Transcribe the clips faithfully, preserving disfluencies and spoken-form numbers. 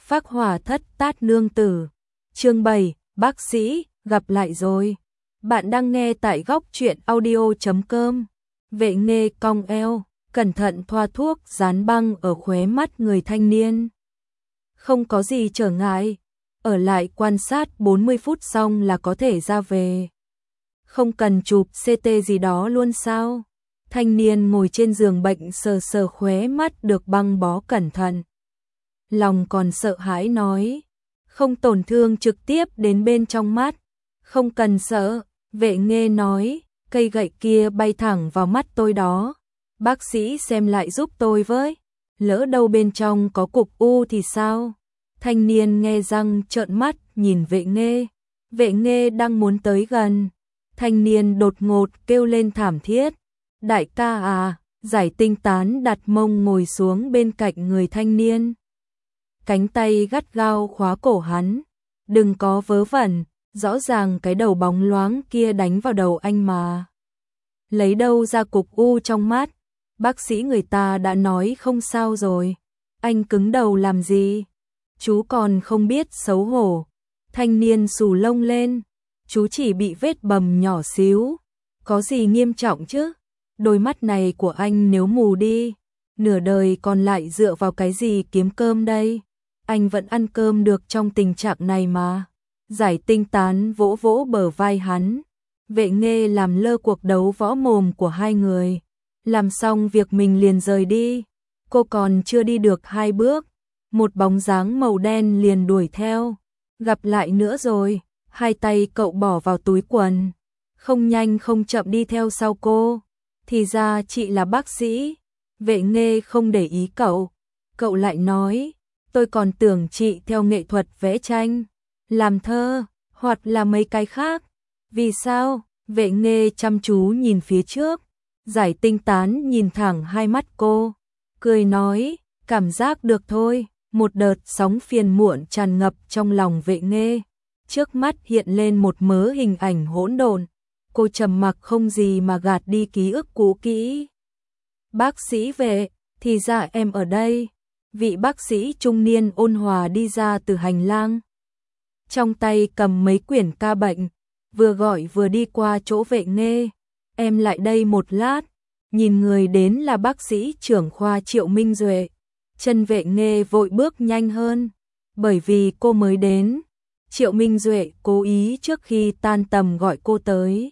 Phác Hỏa Thất Tát Nương Tử. Chương bảy, bác sĩ, gặp lại rồi. Bạn đang nghe tại góc truyện audio chấm com. Vệ Nghê cong eo, cẩn thận thoa thuốc dán băng ở khóe mắt người thanh niên. Không có gì trở ngại, ở lại quan sát bốn mươi phút xong là có thể ra về. Không cần chụp xê tê gì đó luôn sao? Thanh niên ngồi trên giường bệnh sờ sờ khóe mắt được băng bó cẩn thận. Lòng còn sợ hãi nói, không tổn thương trực tiếp đến bên trong mắt, không cần sợ. Vệ Nghê nói, cây gậy kia bay thẳng vào mắt tôi đó, bác sĩ xem lại giúp tôi với, lỡ đâu bên trong có cục u thì sao? Thanh niên nghe răng trợn mắt nhìn Vệ Nghê. Vệ Nghê đang muốn tới gần, thanh niên đột ngột kêu lên thảm thiết, đại ca à. Giải Tinh Tán đặt mông ngồi xuống bên cạnh người thanh niên, cánh tay gắt gao khóa cổ hắn, đừng có vớ vẩn, rõ ràng cái đầu bóng loáng kia đánh vào đầu anh mà. Lấy đâu ra cục u trong mắt, bác sĩ người ta đã nói không sao rồi, anh cứng đầu làm gì? Chú còn không biết xấu hổ. Thanh niên xù lông lên, chú chỉ bị vết bầm nhỏ xíu, có gì nghiêm trọng chứ? Đôi mắt này của anh nếu mù đi, nửa đời còn lại dựa vào cái gì kiếm cơm đây? Anh vẫn ăn cơm được trong tình trạng này mà. Giải Tinh Tán vỗ vỗ bờ vai hắn. Vệ Nghê làm lơ cuộc đấu võ mồm của hai người, làm xong việc mình liền rời đi. Cô còn chưa đi được hai bước, một bóng dáng màu đen liền đuổi theo. Gặp lại nữa rồi. Hai tay cậu bỏ vào túi quần, không nhanh không chậm đi theo sau cô. Thì ra chị là bác sĩ. Vệ Nghê không để ý cậu. Cậu lại nói, tôi còn tưởng chị theo nghệ thuật vẽ tranh, làm thơ, hoặc là mấy cái khác. Vì sao? Vệ Nghê chăm chú nhìn phía trước. Giải Tinh Tán nhìn thẳng hai mắt cô, cười nói, cảm giác được thôi. Một đợt sóng phiền muộn tràn ngập trong lòng Vệ Nghê. Trước mắt hiện lên một mớ hình ảnh hỗn độn. Cô trầm mặc không gì mà gạt đi ký ức cũ kỹ. Bác sĩ Vệ, thì ra em ở đây. Vị bác sĩ trung niên ôn hòa đi ra từ hành lang, trong tay cầm mấy quyển ca bệnh, vừa gọi vừa đi qua chỗ Vệ Nghê. Em lại đây một lát. Nhìn người đến là bác sĩ trưởng khoa Triệu Minh Duệ, chân Vệ Nghê vội bước nhanh hơn, bởi vì cô mới đến. Triệu Minh Duệ cố ý trước khi tan tầm gọi cô tới,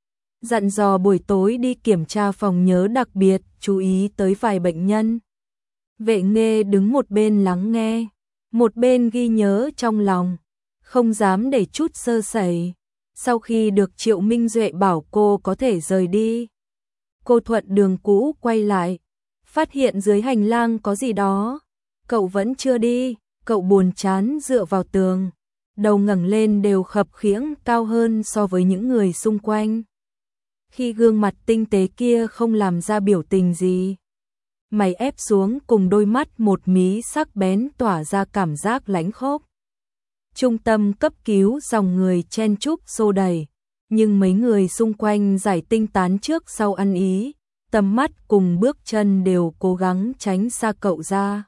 dặn dò buổi tối đi kiểm tra phòng nhớ đặc biệt, chú ý tới vài bệnh nhân. Vệ Nghê đứng một bên lắng nghe, một bên ghi nhớ trong lòng, không dám để chút sơ sẩy. Sau khi được Triệu Minh Duệ bảo cô có thể rời đi, cô thuận đường cũ quay lại, phát hiện dưới hành lang có gì đó. Cậu vẫn chưa đi. Cậu buồn chán dựa vào tường, đầu ngẩng lên đều khập khiễng cao hơn so với những người xung quanh. Khi gương mặt tinh tế kia không làm ra biểu tình gì, mày ép xuống cùng đôi mắt một mí sắc bén tỏa ra cảm giác lãnh khốc. Trung tâm cấp cứu dòng người chen chúc xô đẩy, nhưng mấy người xung quanh Giải Tinh Tán trước sau ăn ý, tầm mắt cùng bước chân đều cố gắng tránh xa cậu ra.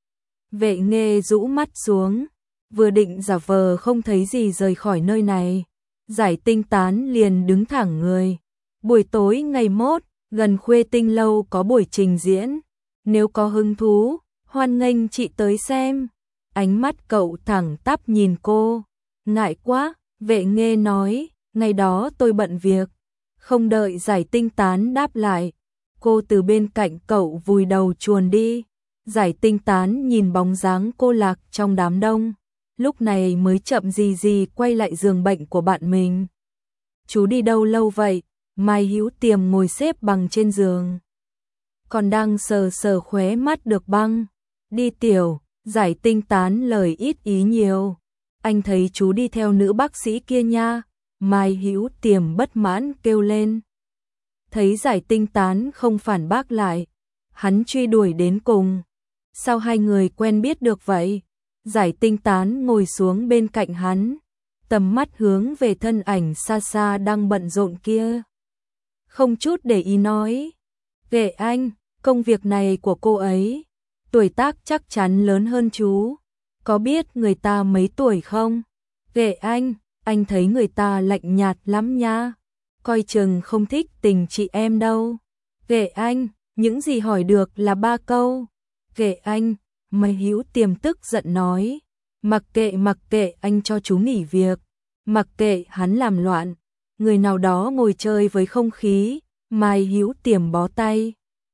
Vệ Nghê rũ mắt xuống, vừa định giả vờ không thấy gì rời khỏi nơi này, Giải Tinh Tán liền đứng thẳng người. Buổi tối ngày mốt, gần Khuê Tinh Lâu có buổi trình diễn, nếu có hứng thú, hoan nghênh chị tới xem. Ánh mắt cậu thẳng tắp nhìn cô. Ngại quá, Vệ Nghê nói, ngày đó tôi bận việc. Không đợi Giải Tinh Tán đáp lại, cô từ bên cạnh cậu vùi đầu chuồn đi. Giải Tinh Tán nhìn bóng dáng cô lạc trong đám đông, lúc này mới chậm gì gì quay lại giường bệnh của bạn mình. Chú đi đâu lâu vậy? Mai Hữu Tiềm ngồi xếp bằng trên giường, còn đang sờ sờ khóe mắt được băng. Đi tiểu. Giải Tinh Tán lời ít ý nhiều, anh thấy chú đi theo nữ bác sĩ kia nha. Mai Hữu Tiềm bất mãn kêu lên. Thấy Giải Tinh Tán không phản bác lại, hắn truy đuổi đến cùng. Sao hai người quen biết được vậy? Giải Tinh Tán ngồi xuống bên cạnh hắn, tầm mắt hướng về thân ảnh xa xa đang bận rộn kia, không chút để ý nói, Vệ anh, công việc này của cô ấy, tuổi tác chắc chắn lớn hơn chú. Có biết người ta mấy tuổi không? Ghệ anh, anh thấy người ta lạnh nhạt lắm nha. Coi chừng không thích tình chị em đâu. Ghệ anh, những gì hỏi được là ba câu. Ghệ anh, Mai Hữu Tiềm tức giận nói. Mặc kệ mặc kệ anh cho chú nghỉ việc. Mặc kệ hắn làm loạn. Người nào đó ngồi chơi với không khí. Mai Hữu Tiềm bó tay.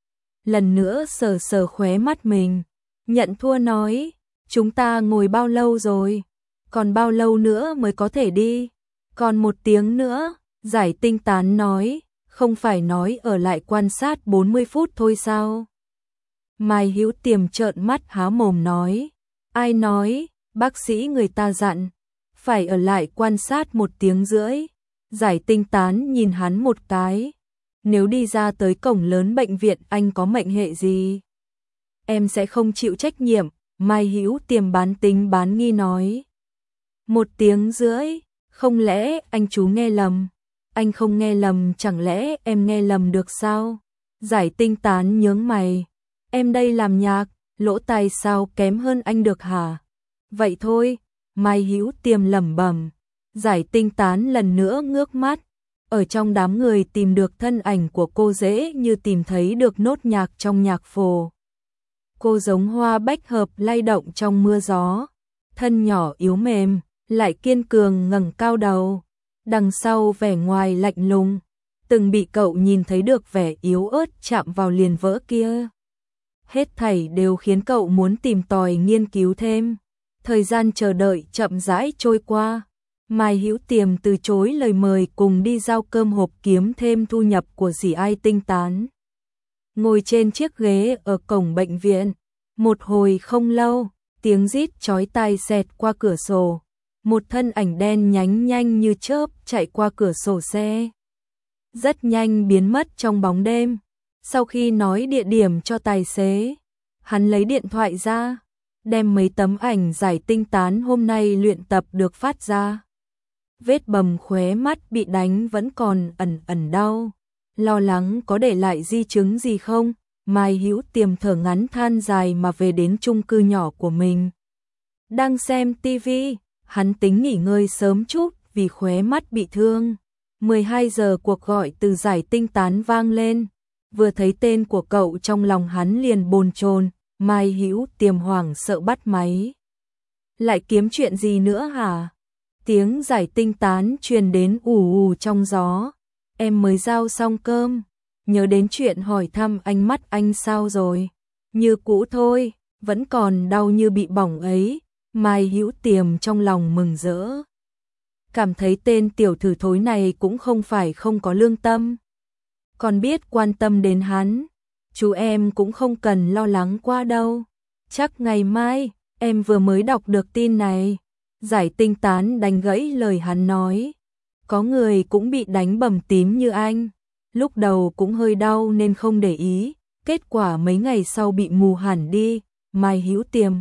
Lần nữa sờ sờ khóe mắt mình. Nhận thua nói. Chúng ta ngồi bao lâu rồi? Còn bao lâu nữa mới có thể đi? Còn một tiếng nữa. Giải Tinh Tán nói. Không phải nói ở lại quan sát bốn mươi phút thôi sao? Mai Hữu Tiềm trợn mắt há mồm nói. Ai nói? Bác sĩ người ta dặn. Phải ở lại quan sát một tiếng rưỡi. Giải Tinh Tán nhìn hắn một cái. Nếu đi ra tới cổng lớn bệnh viện anh có mệnh hệ gì? Em sẽ không chịu trách nhiệm. Mai Hữu Tiềm bán tính bán nghi nói. Một tiếng rưỡi. Không lẽ anh chú nghe lầm? Anh không nghe lầm, chẳng lẽ em nghe lầm được sao? Giải Tinh Tán nhướng mày. Em đây làm nhạc, lỗ tai sao kém hơn anh được hả? Vậy thôi, Mai Hữu Tiềm lẩm bẩm. Giải Tinh Tán lần nữa ngước mắt. Ở trong đám người tìm được thân ảnh của cô dễ như tìm thấy được nốt nhạc trong nhạc phổ. Cô giống hoa bách hợp lay động trong mưa gió. Thân nhỏ yếu mềm, lại kiên cường ngẩng cao đầu. Đằng sau vẻ ngoài lạnh lùng, từng bị cậu nhìn thấy được vẻ yếu ớt chạm vào liền vỡ kia. Hết thảy đều khiến cậu muốn tìm tòi nghiên cứu thêm. Thời gian chờ đợi chậm rãi trôi qua. Mai Hữu Tiềm từ chối lời mời cùng đi giao cơm hộp kiếm thêm thu nhập của dì ai Tinh Tán. Ngồi trên chiếc ghế ở cổng bệnh viện. Một hồi không lâu, tiếng rít chói tai xẹt qua cửa sổ. Một thân ảnh đen nhánh nhanh như chớp chạy qua cửa sổ xe. Rất nhanh biến mất trong bóng đêm. Sau khi nói địa điểm cho tài xế, hắn lấy điện thoại ra, đem mấy tấm ảnh Giải Tinh Tán hôm nay luyện tập được phát ra. Vết bầm khóe mắt bị đánh vẫn còn ẩn ẩn đau. Lo lắng có để lại di chứng gì không? Mai Hữu Tiềm thở ngắn than dài mà về đến chung cư nhỏ của mình. Đang xem tivi. Hắn tính nghỉ ngơi sớm chút vì khóe mắt bị thương. mười hai giờ cuộc gọi từ Giải Tinh Tán vang lên. Vừa thấy tên của cậu trong lòng hắn liền bồn chồn. Mai Hữu Tiềm hoảng sợ bắt máy. Lại kiếm chuyện gì nữa hả? Tiếng Giải Tinh Tán truyền đến ù ù trong gió. Em mới giao xong cơm. Nhớ đến chuyện hỏi thăm anh, mắt anh sao rồi? Như cũ thôi, vẫn còn đau như bị bỏng ấy. Mai Hữu Tiềm trong lòng mừng rỡ. Cảm thấy tên tiểu thử thối này cũng không phải không có lương tâm. Còn biết quan tâm đến hắn. Chú em cũng không cần lo lắng quá đâu. Chắc ngày mai, em vừa mới đọc được tin này. Giải Tinh Tán đánh gãy lời hắn nói. Có người cũng bị đánh bầm tím như anh. Lúc đầu cũng hơi đau nên không để ý. Kết quả mấy ngày sau bị mù hẳn đi. Mai Hữu Tiềm.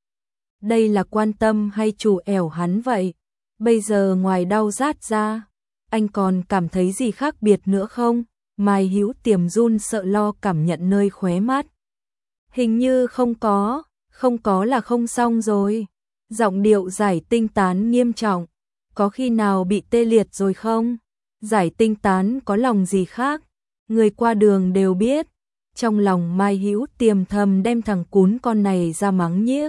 Đây là quan tâm hay chủ ẻo hắn vậy? Bây giờ ngoài đau rát ra, anh còn cảm thấy gì khác biệt nữa không? Mai Hữu Tiềm run sợ lo cảm nhận nơi khóe mắt. Hình như không có, không có là không xong rồi. Giọng điệu Giải Tinh Tán nghiêm trọng. Có khi nào bị tê liệt rồi không? Giải Tinh Tán có lòng gì khác? Người qua đường đều biết. Trong lòng Mai Hữu Tiềm thầm đem thằng cún con này ra mắng nhiếc.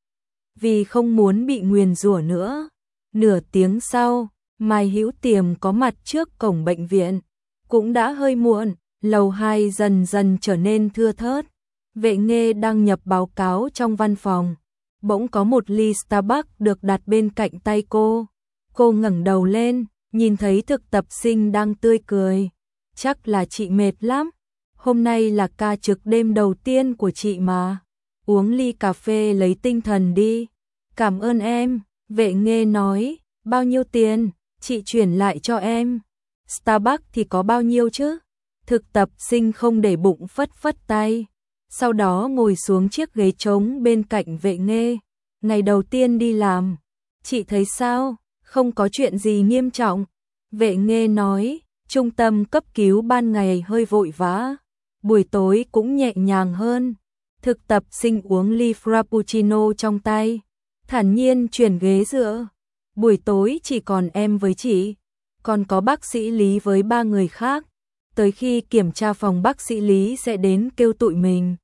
Vì không muốn bị nguyền rủa nữa. Nửa tiếng sau, Mai Hữu Tiềm có mặt trước cổng bệnh viện. Cũng đã hơi muộn, lầu hai dần dần trở nên thưa thớt. Vệ Nghê đang nhập báo cáo trong văn phòng. Bỗng có một ly Starbucks được đặt bên cạnh tay cô. Cô ngẩng đầu lên, nhìn thấy thực tập sinh đang tươi cười. Chắc là chị mệt lắm. Hôm nay là ca trực đêm đầu tiên của chị mà. Uống ly cà phê lấy tinh thần đi. Cảm ơn em, Vệ Nghê nói. Bao nhiêu tiền? Chị chuyển lại cho em. Starbucks thì có bao nhiêu chứ? Thực tập sinh không để bụng phất phất tay. Sau đó ngồi xuống chiếc ghế trống bên cạnh Vệ Nghê. Ngày đầu tiên đi làm. Chị thấy sao? Không có chuyện gì nghiêm trọng. Vệ Nghê nói. Trung tâm cấp cứu ban ngày hơi vội vã. Buổi tối cũng nhẹ nhàng hơn. Thực tập sinh uống ly frappuccino trong tay. thản nhiên chuyển ghế dựa. Buổi tối chỉ còn em với chị, còn có bác sĩ Lý với ba người khác. Tới khi kiểm tra phòng bác sĩ Lý sẽ đến kêu tụi mình.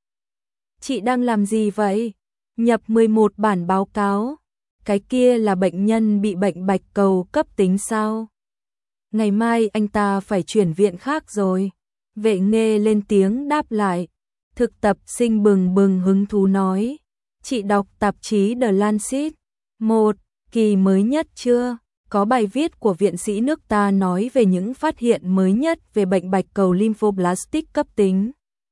Chị đang làm gì vậy? Nhập mười một bản báo cáo. Cái kia là bệnh nhân bị bệnh bạch cầu cấp tính sao? Ngày mai anh ta phải chuyển viện khác rồi. Vệ Nghê lên tiếng đáp lại. Thực tập sinh bừng bừng hứng thú nói. Chị đọc tạp chí The Lancet. Một, kỳ mới nhất chưa? Có bài viết của viện sĩ nước ta nói về những phát hiện mới nhất về bệnh bạch cầu lymphoblastic cấp tính.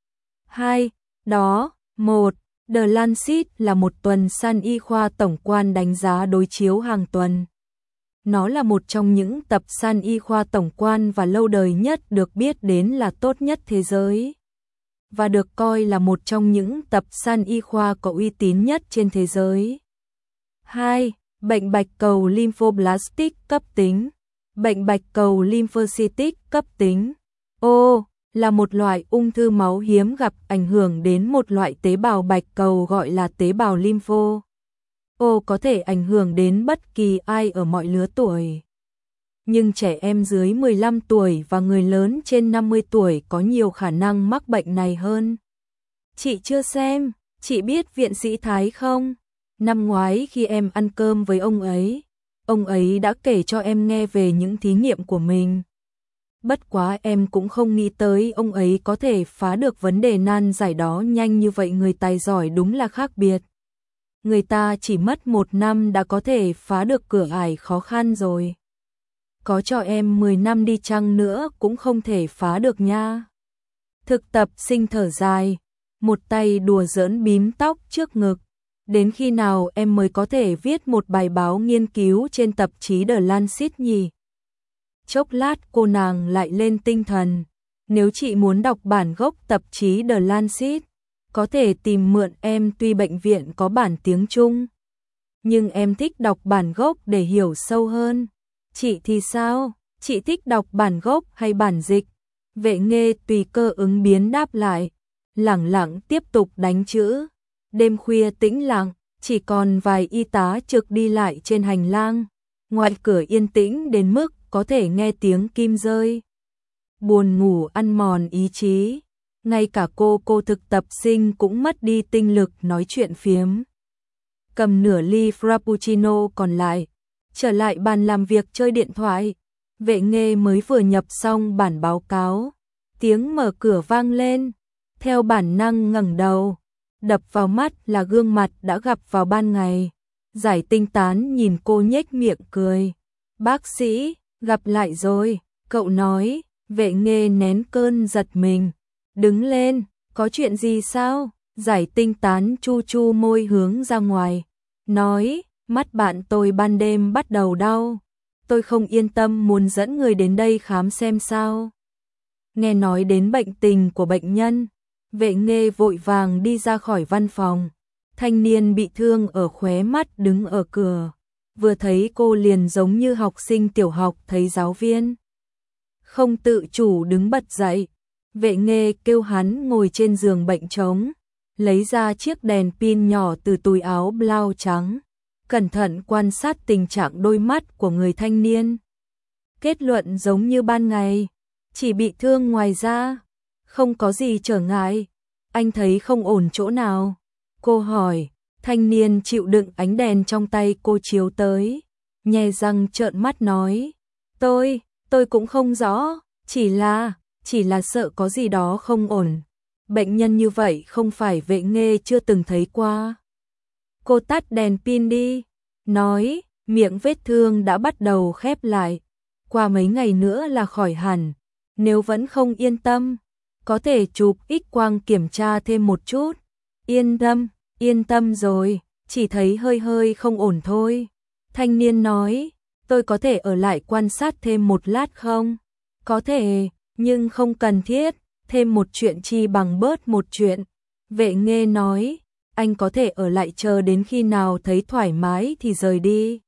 Hai, đó, một, The Lancet là một tuần san y khoa tổng quan đánh giá đối chiếu hàng tuần. Nó là một trong những tập san y khoa tổng quan và lâu đời nhất được biết đến là tốt nhất thế giới. Và được coi là một trong những tập san y khoa có uy tín nhất trên thế giới. Hai, bệnh bạch cầu lymphoblastic cấp tính. Bệnh bạch cầu lymphocytic cấp tính. Ô, là một loại ung thư máu hiếm gặp ảnh hưởng đến một loại tế bào bạch cầu gọi là tế bào lympho. Ô có thể ảnh hưởng đến bất kỳ ai ở mọi lứa tuổi. Nhưng trẻ em dưới mười lăm tuổi và người lớn trên năm mươi tuổi có nhiều khả năng mắc bệnh này hơn. Chị chưa xem, chị biết viện sĩ Thái không? Năm ngoái khi em ăn cơm với ông ấy, ông ấy đã kể cho em nghe về những thí nghiệm của mình. Bất quá em cũng không nghĩ tới ông ấy có thể phá được vấn đề nan giải đó nhanh như vậy, người tài giỏi đúng là khác biệt. Người ta chỉ mất một năm đã có thể phá được cửa ải khó khăn rồi. Có cho em mười năm đi chăng nữa cũng không thể phá được nha. Thực tập sinh thở dài, một tay đùa giỡn bím tóc trước ngực. Đến khi nào em mới có thể viết một bài báo nghiên cứu trên tạp chí The Lancet nhỉ? Chốc lát cô nàng lại lên tinh thần. Nếu chị muốn đọc bản gốc tạp chí The Lancet, có thể tìm mượn em, tuy bệnh viện có bản tiếng Trung. Nhưng em thích đọc bản gốc để hiểu sâu hơn. Chị thì sao? Chị thích đọc bản gốc hay bản dịch? Vệ Nghê tùy cơ ứng biến đáp lại. Lẳng lặng tiếp tục đánh chữ. Đêm khuya tĩnh lặng, chỉ còn vài y tá trực đi lại trên hành lang. Ngoài cửa yên tĩnh đến mức có thể nghe tiếng kim rơi. Buồn ngủ ăn mòn ý chí. Ngay cả cô cô thực tập sinh cũng mất đi tinh lực nói chuyện phiếm. Cầm nửa ly frappuccino còn lại, trở lại bàn làm việc chơi điện thoại. Vệ Nghê mới vừa nhập xong bản báo cáo, tiếng mở cửa vang lên. Theo bản năng ngẩng đầu, đập vào mắt là gương mặt đã gặp vào ban ngày. Giải Tinh Tán nhìn cô nhếch miệng cười. Bác sĩ, gặp lại rồi, cậu nói. Vệ Nghê nén cơn giật mình. Đứng lên, có chuyện gì sao? Giải Tinh Tán chu chu môi hướng ra ngoài. Nói, mắt bạn tôi ban đêm bắt đầu đau. Tôi không yên tâm muốn dẫn người đến đây khám xem sao. Nghe nói đến bệnh tình của bệnh nhân, Vệ Nghê vội vàng đi ra khỏi văn phòng. Thanh niên bị thương ở khóe mắt đứng ở cửa. Vừa thấy cô liền giống như học sinh tiểu học thấy giáo viên. Không tự chủ đứng bật dậy. Vệ Nghê kêu hắn ngồi trên giường bệnh trống, lấy ra chiếc đèn pin nhỏ từ túi áo blau trắng, cẩn thận quan sát tình trạng đôi mắt của người thanh niên. Kết luận giống như ban ngày, chỉ bị thương ngoài da, không có gì trở ngại. Anh thấy không ổn chỗ nào? Cô hỏi. Thanh niên chịu đựng ánh đèn trong tay cô chiếu tới, nhe răng trợn mắt nói, tôi, tôi cũng không rõ, chỉ là, chỉ là sợ có gì đó không ổn. Bệnh nhân như vậy không phải Vệ Nghê chưa từng thấy qua. Cô tắt đèn pin đi, nói, miệng vết thương đã bắt đầu khép lại, qua mấy ngày nữa là khỏi hẳn. Nếu vẫn không yên tâm, có thể chụp X-quang kiểm tra thêm một chút. Yên tâm, yên tâm rồi, chỉ thấy hơi hơi không ổn thôi. Thanh niên nói, tôi có thể ở lại quan sát thêm một lát không? Có thể, nhưng không cần thiết, thêm một chuyện chi bằng bớt một chuyện. Vệ Nghê nói, anh có thể ở lại chờ đến khi nào thấy thoải mái thì rời đi.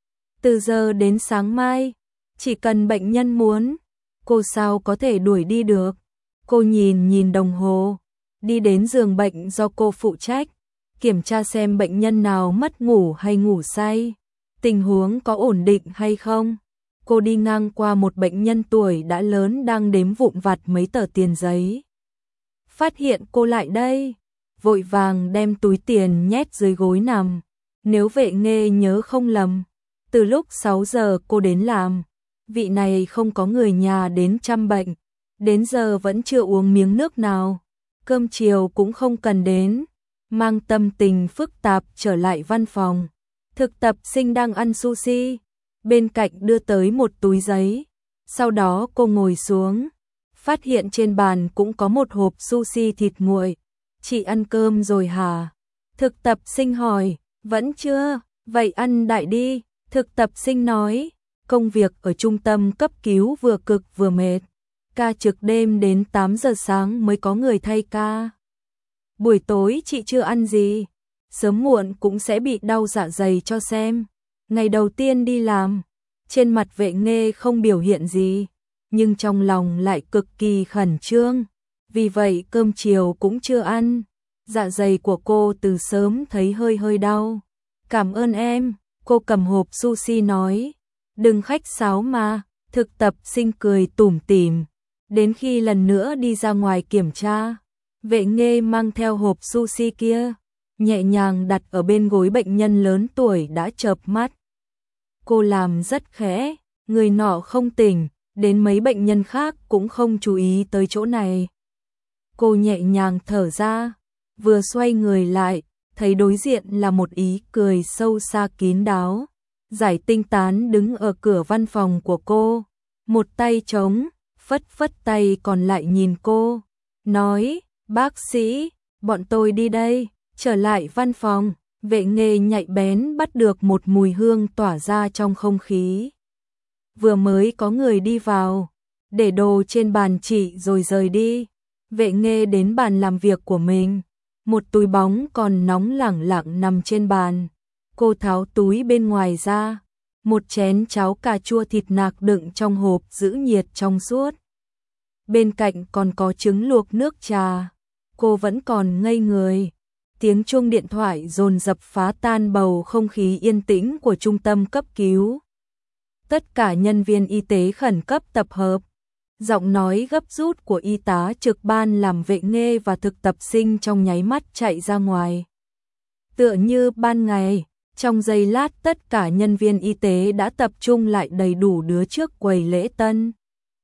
Từ giờ đến sáng mai, chỉ cần bệnh nhân muốn, cô sao có thể đuổi đi được. Cô nhìn nhìn đồng hồ, đi đến giường bệnh do cô phụ trách, kiểm tra xem bệnh nhân nào mất ngủ hay ngủ say, tình huống có ổn định hay không. Cô đi ngang qua một bệnh nhân tuổi đã lớn đang đếm vụn vặt mấy tờ tiền giấy. Phát hiện cô lại đây, vội vàng đem túi tiền nhét dưới gối nằm. Nếu Vệ Nghê nhớ không lầm, từ lúc sáu giờ cô đến làm, vị này không có người nhà đến chăm bệnh, đến giờ vẫn chưa uống miếng nước nào, cơm chiều cũng không cần đến, mang tâm tình phức tạp trở lại văn phòng. Thực tập sinh đang ăn sushi, bên cạnh đưa tới một túi giấy, sau đó cô ngồi xuống, phát hiện trên bàn cũng có một hộp sushi thịt nguội. Chị ăn cơm rồi hả? Thực tập sinh hỏi. Vẫn chưa, vậy ăn đại đi. Thực tập sinh nói, công việc ở trung tâm cấp cứu vừa cực vừa mệt, ca trực đêm đến tám giờ sáng mới có người thay ca. Buổi tối chị chưa ăn gì, sớm muộn cũng sẽ bị đau dạ dày cho xem. Ngày đầu tiên đi làm, trên mặt Vệ Nghê không biểu hiện gì, nhưng trong lòng lại cực kỳ khẩn trương, vì vậy cơm chiều cũng chưa ăn. Dạ dày của cô từ sớm thấy hơi hơi đau. Cảm ơn em, cô cầm hộp sushi nói. Đừng khách sáo mà, thực tập sinh cười tủm tỉm. Đến khi lần nữa đi ra ngoài kiểm tra, Vệ Nghê mang theo hộp sushi kia, nhẹ nhàng đặt ở bên gối bệnh nhân lớn tuổi đã chợp mắt. Cô làm rất khẽ, người nọ không tỉnh, đến mấy bệnh nhân khác cũng không chú ý tới chỗ này. Cô nhẹ nhàng thở ra, vừa xoay người lại, thấy đối diện là một ý cười sâu xa kín đáo. Giải Tinh Tán đứng ở cửa văn phòng của cô, một tay trống, phất phất tay còn lại nhìn cô, nói, bác sĩ, bọn tôi đi đây. Trở lại văn phòng, Vệ Nghê nhạy bén bắt được một mùi hương tỏa ra trong không khí. Vừa mới có người đi vào, để đồ trên bàn chị rồi rời đi. Vệ Nghê đến bàn làm việc của mình, một túi bóng còn nóng lẳng lặng nằm trên bàn. Cô tháo túi bên ngoài ra, một chén cháo cà chua thịt nạc đựng trong hộp giữ nhiệt trong suốt. Bên cạnh còn có trứng luộc nước trà. Cô vẫn còn ngây người. Tiếng chuông điện thoại dồn dập phá tan bầu không khí yên tĩnh của trung tâm cấp cứu. Tất cả nhân viên y tế khẩn cấp tập hợp. Giọng nói gấp rút của y tá trực ban làm Vệ Nghê và thực tập sinh trong nháy mắt chạy ra ngoài. Tựa như ban ngày, trong giây lát tất cả nhân viên y tế đã tập trung lại đầy đủ đứa trước quầy lễ tân.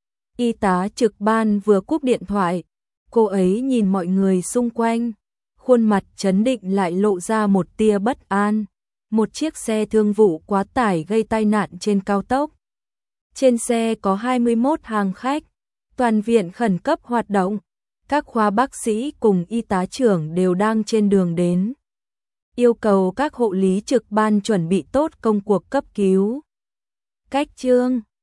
Y tá trực ban vừa cúp điện thoại, cô ấy nhìn mọi người xung quanh, khuôn mặt trấn định lại lộ ra một tia bất an. Một chiếc xe thương vụ quá tải gây tai nạn trên cao tốc. Trên xe có hai mươi mốt hàng khách, toàn viện khẩn cấp hoạt động, các khoa bác sĩ cùng y tá trưởng đều đang trên đường đến. Yêu cầu các hộ lý trực ban chuẩn bị tốt công cuộc cấp cứu. Cách chương